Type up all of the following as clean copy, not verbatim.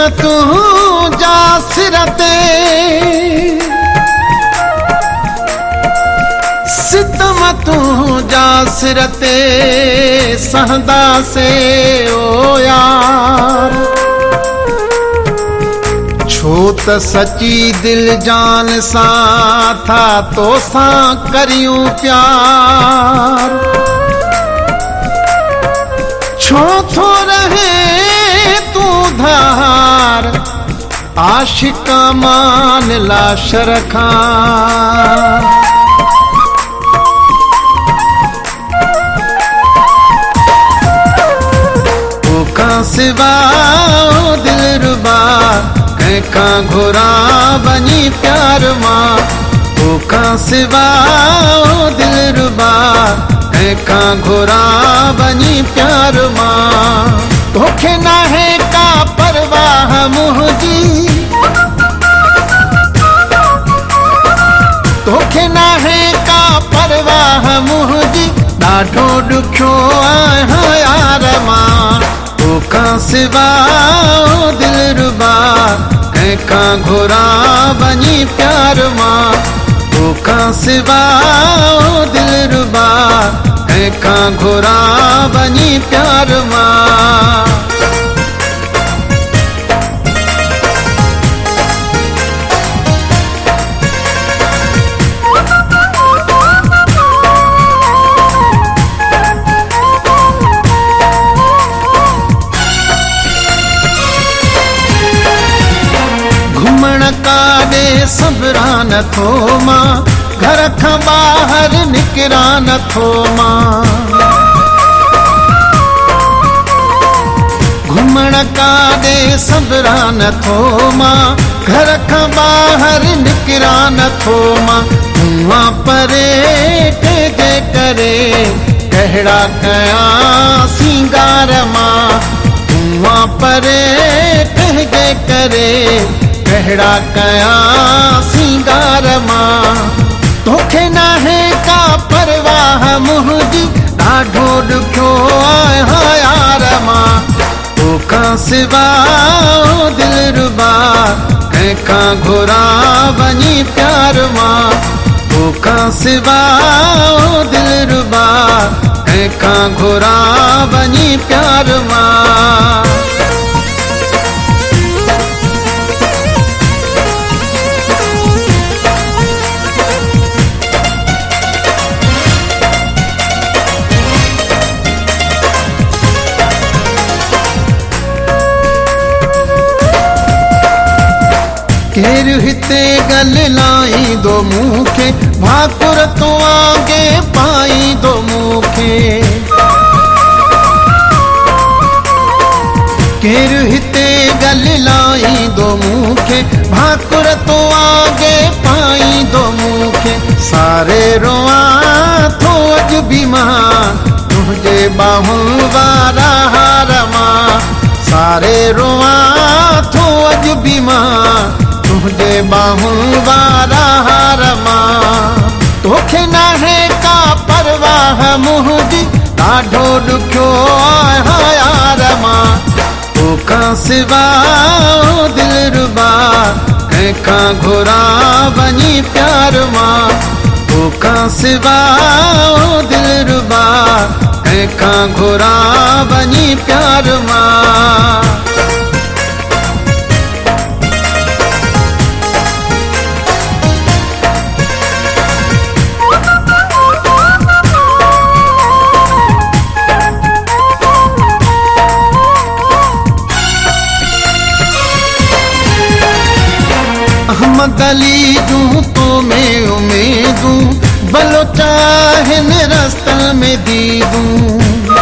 तू जा सिरते सितम तू जा सिरते सहदा से ओ यार छो त सची दिल जान सा था तो सा करियूं प्यार छो थो रहे तू धार आशिका मान लाश रखा सिवा दिल रुबा कैका घुरा बनी प्यार मां ओका सिवा दिल रुबा कैका घुरा बनी प्यार मां तोखे ना है का परवाह मुझी तोखे ना है का परवाह मुझी ॾाढो ॾुखियो आहियां यार मां ओका सिवा दिल रुबा कैका घुरा बनी प्यार मां ओका सिवा दिल रुबा कैका घुरा बनी प्यार मां काॾे सबरा नथो मां घर खां ॿाहिरि निकिरा नथो मां घुमण काॾे सबरा नथो मां घर खां ॿाहिरि निकिरा नथो मां हुआ परे कंहिंजे करे कहिड़ा कयां सींगार मां हुआ परे कंहिंजे करे कहिड़ा कयां सींगार मां तोखे ना है का परवाह मुझी ॾाढो ॾुखियो आहियां यार मां ओका सिवा दिल रुबा कैका घुरा बनी प्यार मां ओका सिवा दिल रुबा कैका घुरा बनी प्यार मां केर हिते गल लाई दो मूंखे भाकुर तो आगे पाई दो मूंखे केर हिते गल लाई दो मूंखे भाकुर तो आगे पाई दो मूंखे सारे रोआ थो अज भी मां तुझे बाहुं वारा हार मां सारे रोआ थो अज भी मां तुझे बाहुं वारा हार मां तोखे ना है का परवाह मुझी ॾाढो ॾुखियो आहियां यार मां ओका सिवा दिल रुबा कैका घुरा बनी प्यार मां ओका सिवा दिल रुबा कैका घुरा बनी प्यार मां अहमद अली जूं तो में उम्मीदूं भलो चाहन रस्तन में दीदूं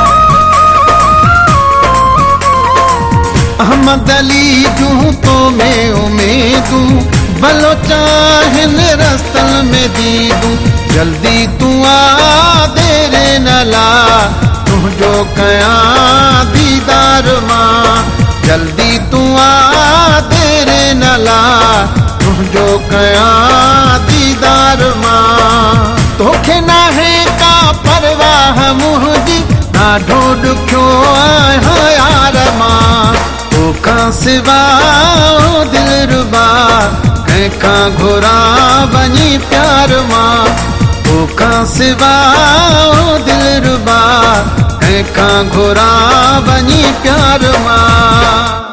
अहमद अली जूं तो में उम्मीदूं भलो चाहन रस्तन में दीदूं जल्दी तू आ देर न ला तुझो कयां दीदार मां जल्दी तू आ देर न ला तुझो कयां दीदार मां तोखे ना है का परवाह मुझी ॾाढो ॾुखियो आहियां यार मां ओका सिवा ओ दिलरुबा कंहिंखां घुरा वञी प्यार मां तोखां सिवा ओ दिलरुबा कंहिंखां घुरा वञी प्यार मां